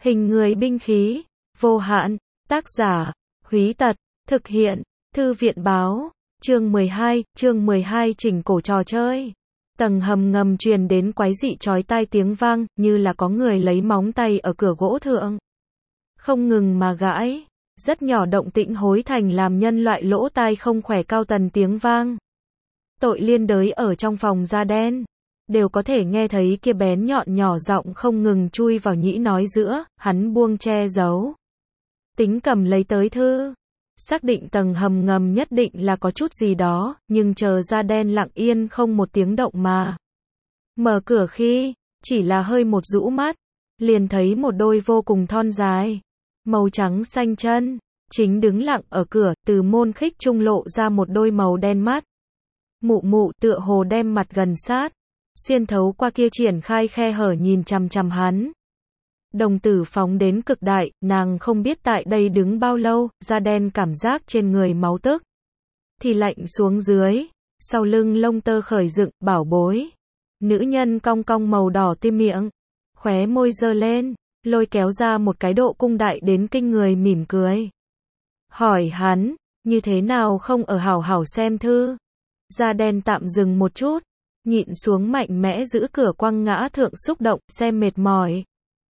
Hình người binh khí, vô hạn, tác giả, Húy Tật, thực hiện, Thư viện báo, chương 12 chỉnh cổ trò chơi. Tầng hầm ngầm truyền đến quái dị chói tai tiếng vang, như là có người lấy móng tay ở cửa gỗ thượng. Không ngừng mà gãi, rất nhỏ động tĩnh hối thành làm nhân loại lỗ tai không khỏe cao tần tiếng vang. Tội liên đới ở trong phòng da đen, đều có thể nghe thấy kia bén nhọn nhỏ giọng không ngừng chui vào nhĩ nói giữa, hắn buông che giấu. Tính cầm lấy tới thư. Xác định tầng hầm ngầm nhất định là có chút gì đó, nhưng chờ da đen lặng yên không một tiếng động mà. Mở cửa khi, chỉ là hơi một rũ mắt, liền thấy một đôi vô cùng thon dài, màu trắng xanh chân, chính đứng lặng ở cửa, từ môn khích trung lộ ra một đôi màu đen mắt. Mụ mụ tựa hồ đem mặt gần sát, xuyên thấu qua kia triển khai khe hở nhìn chằm chằm hắn. Đồng tử phóng đến cực đại, nàng không biết tại đây đứng bao lâu, da đen cảm giác trên người máu tức thì lạnh xuống dưới, sau lưng lông tơ khởi dựng, bảo bối. Nữ nhân cong cong màu đỏ tim miệng, khóe môi giơ lên, lôi kéo ra một cái độ cung đại đến kinh người mỉm cười. Hỏi hắn, như thế nào không ở hảo hảo xem thư? Da đen tạm dừng một chút, nhịn xuống mạnh mẽ giữ cửa quăng ngã thượng xúc động, xem mệt mỏi.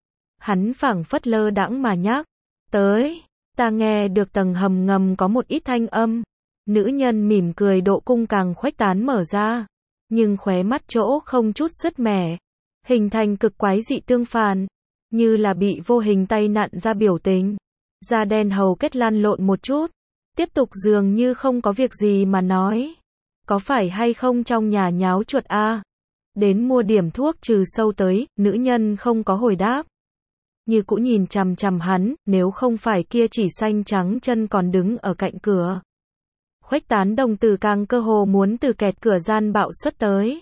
Hắn phảng phất lơ đãng mà nhắc, tới, ta nghe được tầng hầm ngầm có một ít thanh âm. Nữ nhân mỉm cười độ cung càng khuếch tán mở ra, nhưng khóe mắt chỗ không chút sứt mẻ, hình thành cực quái dị tương phản, như là bị vô hình tay nặn ra biểu tình. Da đen hầu kết lăn lộn một chút, tiếp tục dường như không có việc gì mà nói, có phải hay không trong nhà nháo chuột a? Đến mua điểm thuốc trừ sâu tới, nữ nhân không có hồi đáp. Như cũ nhìn chằm chằm hắn, nếu không phải kia chỉ xanh trắng chân còn đứng ở cạnh cửa. Khuếch tán đồng tử càng cơ hồ muốn từ kẹt cửa gian bạo xuất tới.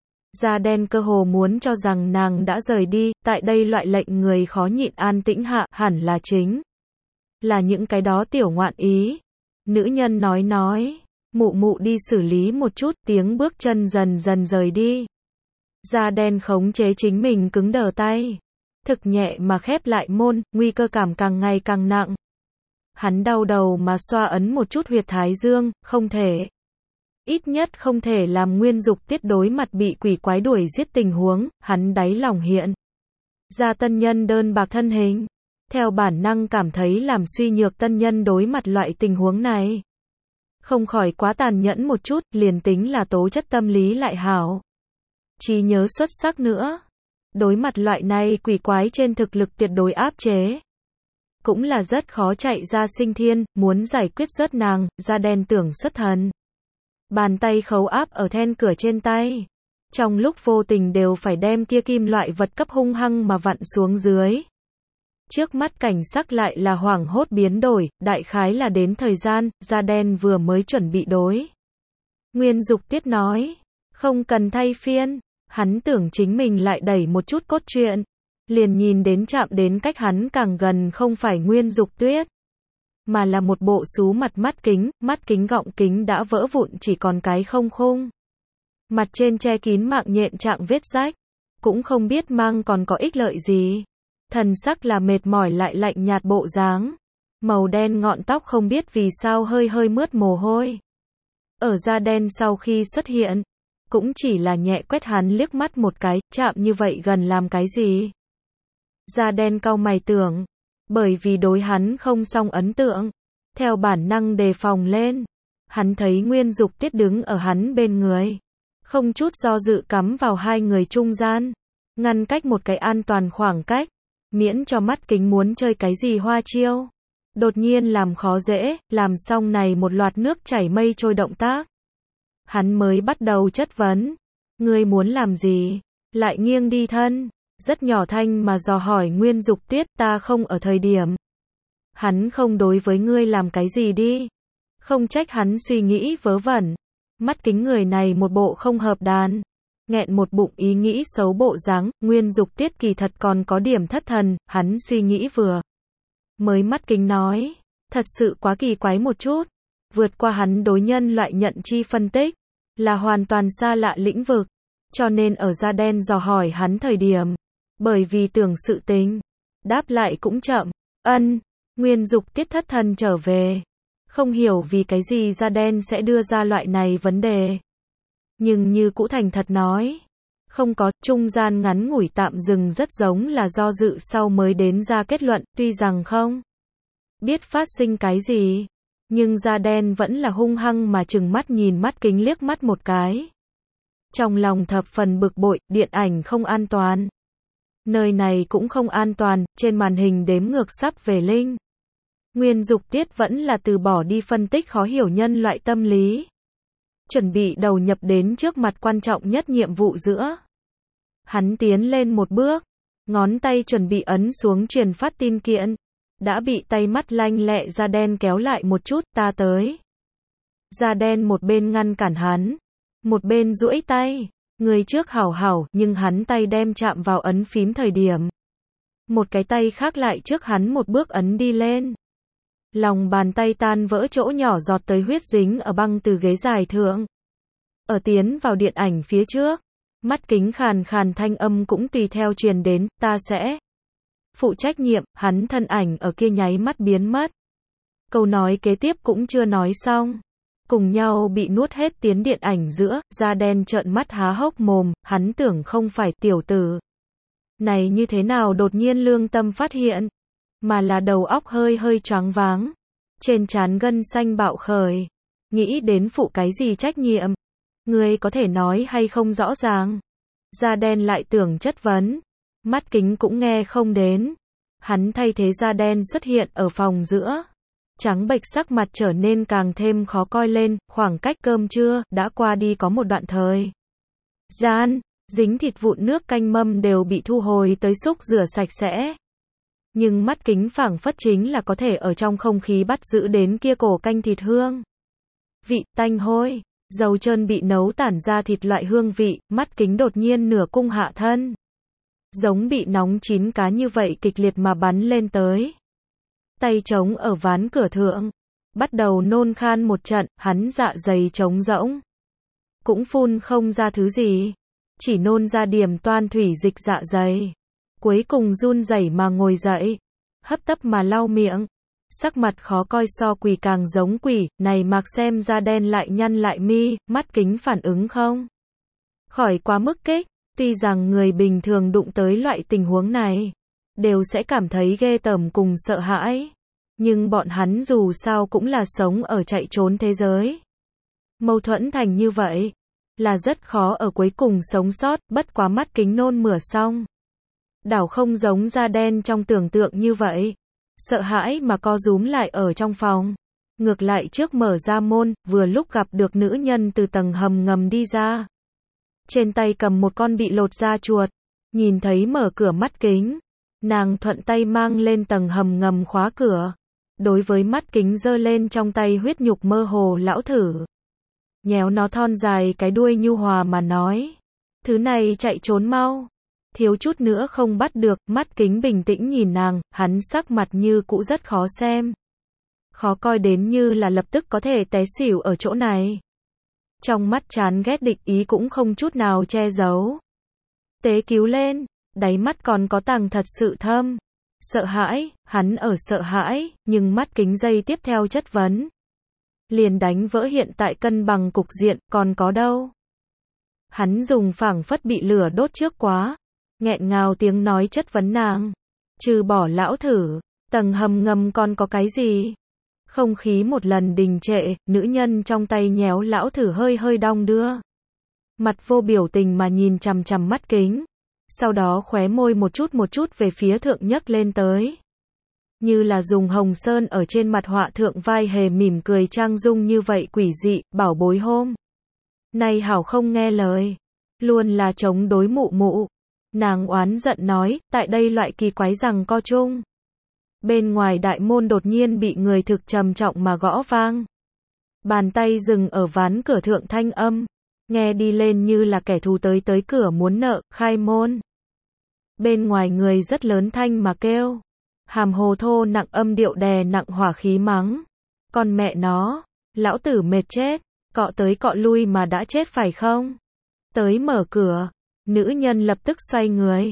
Da đen cơ hồ muốn cho rằng nàng đã rời đi, tại đây loại lệnh người khó nhịn an tĩnh hạ, hẳn là chính là những cái đó tiểu ngoạn ý. Nữ nhân nói, mụ mụ đi xử lý một chút, tiếng bước chân dần dần rời đi. Da đen khống chế chính mình cứng đờ tay, thực nhẹ mà khép lại môn, nguy cơ cảm càng ngày càng nặng. Hắn đau đầu mà xoa ấn một chút huyệt thái dương, không thể. Ít nhất không thể làm Nguyên Dục Tiết đối mặt bị quỷ quái đuổi giết tình huống, hắn đáy lòng hiện ra tân nhân đơn bạc thân hình. Theo bản năng cảm thấy làm suy nhược tân nhân đối mặt loại tình huống này. Không khỏi quá tàn nhẫn một chút, liền tính là tố chất tâm lý lại hảo. Trí nhớ xuất sắc nữa. Đối mặt loại này quỷ quái trên thực lực tuyệt đối áp chế. Cũng là rất khó chạy ra sinh thiên, muốn giải quyết rớt nàng, da đen tưởng xuất thần. Bàn tay khấu áp ở then cửa trên tay. Trong lúc vô tình đều phải đem kia kim loại vật cấp hung hăng mà vặn xuống dưới. Trước mắt cảnh sắc lại là hoảng hốt biến đổi, đại khái là đến thời gian, da đen vừa mới chuẩn bị đối. Nguyên Dục Tiết nói, không cần thay phiên. Hắn tưởng chính mình lại đẩy một chút cốt truyện, liền nhìn đến chạm đến cách hắn càng gần không phải Nguyên Dục Tuyết, mà là một bộ xú mặt mắt kính gọng kính đã vỡ vụn chỉ còn cái không khung. Mặt trên che kín mạng nhện trạng vết rách, cũng không biết mang còn có ích lợi gì. Thần sắc là mệt mỏi lại lạnh nhạt bộ dáng. Màu đen ngọn tóc không biết vì sao hơi mướt mồ hôi. Ở da đen sau khi xuất hiện, cũng chỉ là nhẹ quét hắn liếc mắt một cái, chạm như vậy gần làm cái gì? Da đen cau mày tưởng, bởi vì đối hắn không xong ấn tượng, theo bản năng đề phòng lên. Hắn thấy Nguyên Dục Tiết đứng ở hắn bên người, không chút do dự cắm vào hai người trung gian, ngăn cách một cái an toàn khoảng cách, miễn cho mắt kính muốn chơi cái gì hoa chiêu. Đột nhiên làm khó dễ, làm xong này một loạt nước chảy mây trôi động tác. Hắn mới bắt đầu chất vấn. Ngươi muốn làm gì? Lại nghiêng đi thân. Rất nhỏ thanh mà dò hỏi Nguyên Dục Tiết, ta không ở thời điểm. Hắn không đối với ngươi làm cái gì đi. Không trách hắn suy nghĩ vớ vẩn. Mắt kính người này một bộ không hợp đàn. Nghẹn một bụng ý nghĩ xấu bộ dáng. Nguyên Dục Tiết kỳ thật còn có điểm thất thần. Hắn suy nghĩ vừa mới mắt kính nói. Thật sự quá kỳ quái một chút. Vượt qua hắn đối nhân loại nhận chi phân tích, là hoàn toàn xa lạ lĩnh vực, cho nên ở da đen dò hỏi hắn thời điểm, bởi vì tưởng sự tình, Đáp lại cũng chậm. Ân. Nguyên Dục Tiết thất thần trở về. Không hiểu vì cái gì da đen sẽ đưa ra loại này vấn đề. Nhưng như cũ thành thật nói. Không có, trung gian ngắn ngủi tạm dừng rất giống là do dự sau mới đến ra kết luận, tuy rằng không biết phát sinh cái gì. Nhưng da đen vẫn là hung hăng mà trừng mắt nhìn mắt kính liếc mắt một cái. Trong lòng thập phần bực bội, điện ảnh không an toàn. Nơi này cũng không an toàn, trên màn hình đếm ngược sắp về linh. Nguyên Dục Tiết vẫn là từ bỏ đi phân tích khó hiểu nhân loại tâm lý. Chuẩn bị đầu nhập đến trước mặt quan trọng nhất nhiệm vụ giữa. Hắn tiến lên một bước, ngón tay chuẩn bị ấn xuống truyền phát tin kiện. Đã bị tay mắt lanh lẹ da đen kéo lại một chút, ta tới. Da đen một bên ngăn cản hắn, một bên duỗi tay. Người trước hảo hảo, nhưng hắn tay đem chạm vào ấn phím thời điểm. Một cái tay khác lại trước hắn một bước ấn đi lên. Lòng bàn tay tan vỡ chỗ nhỏ giọt tới huyết dính ở băng từ ghế dài thượng. Ở tiến vào điện ảnh phía trước, mắt kính khàn khàn thanh âm cũng tùy theo truyền đến, ta sẽ phụ trách nhiệm, hắn thân ảnh ở kia nháy mắt biến mất. Câu nói kế tiếp cũng chưa nói xong. Cùng nhau bị nuốt hết tiến điện ảnh giữa, da đen trợn mắt há hốc mồm, hắn tưởng không phải tiểu tử. Này như thế nào đột nhiên lương tâm phát hiện, mà là đầu óc hơi hơi choáng váng. Trên trán gân xanh bạo khởi, nghĩ đến phụ cái gì trách nhiệm. Ngươi có thể nói hay không rõ ràng. Da đen lại tưởng chất vấn, mắt kính cũng nghe không đến. Hắn thay thế da đen xuất hiện ở phòng giữa. Trắng bệch sắc mặt trở nên càng thêm khó coi lên, khoảng cách cơm trưa đã qua đi có một đoạn thời gian, dính thịt vụn nước canh mâm đều bị thu hồi tới xúc rửa sạch sẽ. Nhưng mắt kính phảng phất chính là có thể ở trong không khí bắt giữ đến kia cổ canh thịt hương. Vị tanh hôi, dầu trơn bị nấu tản ra thịt loại hương vị, mắt kính đột nhiên nửa cung hạ thân. Giống bị nóng chín cá như vậy kịch liệt mà bắn lên tới. Tay trống ở ván cửa thượng, bắt đầu nôn khan một trận, hắn dạ dày trống rỗng. Cũng phun không ra thứ gì, chỉ nôn ra điểm toan thủy dịch dạ dày. Cuối cùng run rẩy mà ngồi dậy, hấp tấp mà lau miệng. Sắc mặt khó coi so quỷ càng giống quỷ, này mặc xem da đen lại nhăn lại mi, mắt kính phản ứng không khỏi quá mức kích. Tuy rằng người bình thường đụng tới loại tình huống này, đều sẽ cảm thấy ghê tởm cùng sợ hãi. Nhưng bọn hắn dù sao cũng là sống ở chạy trốn thế giới. Mâu thuẫn thành như vậy, là rất khó ở cuối cùng sống sót, bất quá mắt kính nôn mửa xong. Đảo không giống da đen trong tưởng tượng như vậy. Sợ hãi mà co rúm lại ở trong phòng. Ngược lại trước mở ra môn, vừa lúc gặp được nữ nhân từ tầng hầm ngầm đi ra. Trên tay cầm một con bị lột da chuột. Nhìn thấy mở cửa mắt kính. Nàng thuận tay mang lên tầng hầm ngầm khóa cửa. Đối với mắt kính giơ lên trong tay huyết nhục mơ hồ lão thử. Nhéo nó thon dài cái đuôi nhu hòa mà nói. Thứ này chạy trốn mau. Thiếu chút nữa không bắt được, mắt kính bình tĩnh nhìn nàng, hắn sắc mặt như cũ rất khó xem. Khó coi đến như là lập tức có thể té xỉu ở chỗ này. Trong mắt chán ghét địch ý cũng không chút nào che giấu. Tế cứu lên, đáy mắt còn có tàng thật sự thâm. Sợ hãi, hắn ở sợ hãi, nhưng mắt kính giây tiếp theo chất vấn. Liền đánh vỡ hiện tại cân bằng cục diện, còn có đâu. Hắn dùng phảng phất bị lửa đốt trước quá. Nghẹn ngào tiếng nói chất vấn nàng. Trừ bỏ lão thử, tầng hầm ngầm còn có cái gì? Không khí một lần đình trệ, nữ nhân trong tay nhéo lão thử hơi hơi đong đưa. Mặt vô biểu tình mà nhìn chằm chằm mắt kính. Sau đó khóe môi một chút về phía thượng nhấc lên tới. Như là dùng hồng sơn ở trên mặt họa thượng vai hề mỉm cười trang dung như vậy quỷ dị, bảo bối hôm. Này hảo không nghe lời. Luôn là chống đối mụ mụ. Nàng oán giận nói, tại đây loại kỳ quái rằng co chung. Bên ngoài đại môn đột nhiên bị người thực trầm trọng mà gõ vang. Bàn tay dừng ở ván cửa thượng thanh âm. Nghe đi lên như là kẻ thù tới cửa muốn nợ, khai môn. Bên ngoài người rất lớn thanh mà kêu. Hàm hồ thô nặng âm điệu đè nặng hỏa khí mắng. Con mẹ nó, lão tử mệt chết, cọ tới cọ lui mà đã chết phải không? Tới mở cửa. Nữ nhân lập tức xoay người.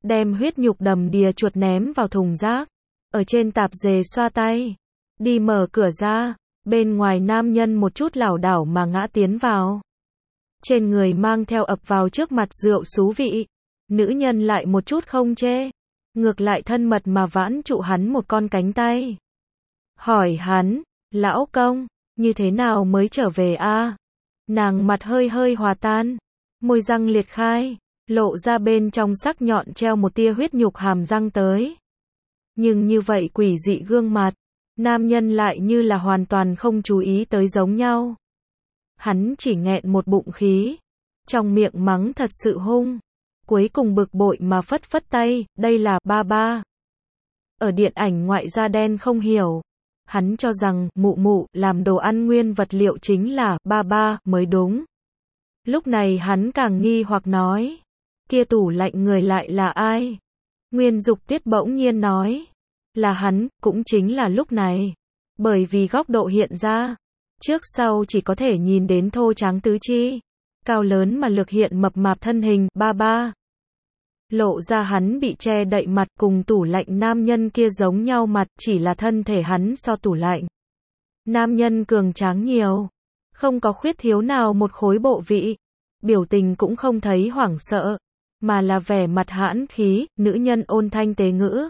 đem huyết nhục đầm đìa chuột ném vào thùng rác. Ở trên tạp dề xoa tay, đi mở cửa ra, bên ngoài nam nhân một chút lảo đảo mà ngã tiến vào. Trên người mang theo ập vào trước mặt rượu xú vị, nữ nhân lại một chút không chê, ngược lại thân mật mà vãn trụ hắn một con cánh tay. Hỏi hắn, lão công, như thế nào mới trở về a? Nàng mặt hơi hơi hòa tan, môi răng liệt khai, lộ ra bên trong sắc nhọn treo một tia huyết nhục hàm răng tới. Nhưng như vậy quỷ dị gương mặt, nam nhân lại như là hoàn toàn không chú ý tới giống nhau. Hắn chỉ nghẹn một bụng khí, trong miệng mắng thật sự hung, cuối cùng bực bội mà phất phất tay, đây là ba ba. Ở điện ảnh ngoại da đen không hiểu, hắn cho rằng mụ mụ làm đồ ăn nguyên vật liệu chính là ba ba mới đúng. Lúc này hắn càng nghi hoặc nói, kia tủ lạnh người lại là ai? Nguyên Dục Tuyết bỗng nhiên nói, là hắn, cũng chính là lúc này. Bởi vì góc độ hiện ra, trước sau chỉ có thể nhìn đến thô tráng tứ chi, cao lớn mà lực hiện mập mạp thân hình, ba ba. Lộ ra hắn bị che đậy mặt cùng tủ lạnh nam nhân kia giống nhau mặt, chỉ là thân thể hắn so tủ lạnh nam nhân cường tráng nhiều, không có khuyết thiếu nào một khối bộ vị, biểu tình cũng không thấy hoảng sợ, mà là vẻ mặt hãn khí, nữ nhân ôn thanh tế ngữ.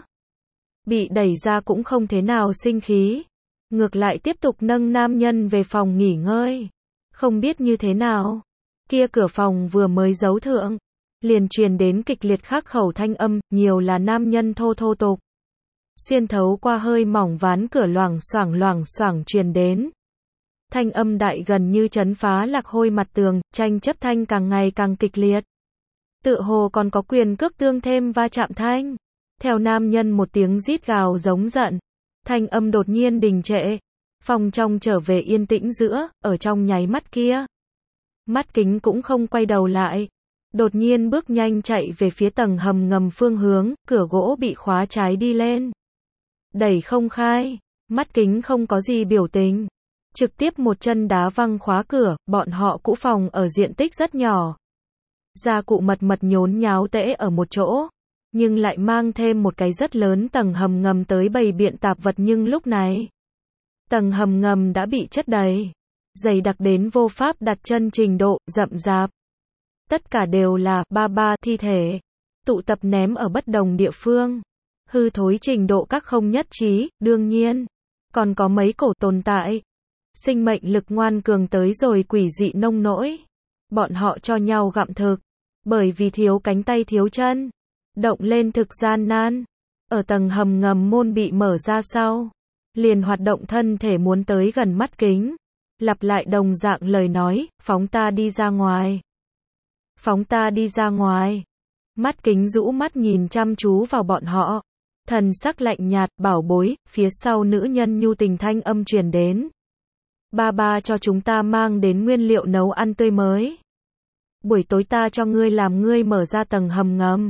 Bị đẩy ra cũng không thế nào sinh khí, ngược lại tiếp tục nâng nam nhân về phòng nghỉ ngơi. Không biết như thế nào, kia cửa phòng vừa mới giấu thượng, liền truyền đến kịch liệt khắc khẩu thanh âm, nhiều là nam nhân thô thô tục. Xuyên thấu qua hơi mỏng ván cửa loảng xoảng truyền đến. Thanh âm đại gần như chấn phá lạc hôi mặt tường, tranh chấp thanh càng ngày càng kịch liệt. Tựa hồ còn có quyền cước tương thêm va chạm thanh. Theo nam nhân một tiếng rít gào giống giận, thanh âm đột nhiên đình trệ. Phòng trong trở về yên tĩnh giữa, ở trong nháy mắt kia. Mắt kính cũng không quay đầu lại. Đột nhiên bước nhanh chạy về phía tầng hầm ngầm phương hướng, cửa gỗ bị khóa trái đi lên. Đẩy không khai, mắt kính không có gì biểu tình. Trực tiếp một chân đá văng khóa cửa, bọn họ cũ phòng ở diện tích rất nhỏ. Gia cụ mật nhốn nháo tễ ở một chỗ, nhưng lại mang thêm một cái rất lớn tầng hầm ngầm tới bày biện tạp vật nhưng lúc này, tầng hầm ngầm đã bị chất đầy, dày đặc đến vô pháp đặt chân trình độ, rậm rạp. Tất cả đều là ba ba thi thể, tụ tập ném ở bất đồng địa phương, hư thối trình độ các không nhất trí, đương nhiên, còn có mấy cổ tồn tại. Sinh mệnh lực ngoan cường tới rồi quỷ dị nông nỗi. Bọn họ cho nhau gặm thực, bởi vì thiếu cánh tay thiếu chân, động lên thực gian nan. Ở tầng hầm ngầm môn bị mở ra sau, liền hoạt động thân thể muốn tới gần mắt kính, lặp lại đồng dạng lời nói, phóng ta đi ra ngoài. Phóng ta đi ra ngoài. Mắt kính rũ mắt nhìn chăm chú vào bọn họ, thần sắc lạnh nhạt, bảo bối, phía sau nữ nhân nhu tình thanh âm truyền đến. Ba ba cho chúng ta mang đến nguyên liệu nấu ăn tươi mới. Buổi tối ta cho ngươi làm, ngươi mở ra tầng hầm ngầm.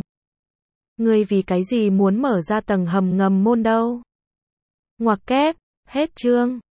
Ngươi vì cái gì muốn mở ra tầng hầm ngầm môn đâu? Ngoặc kép, hết chương.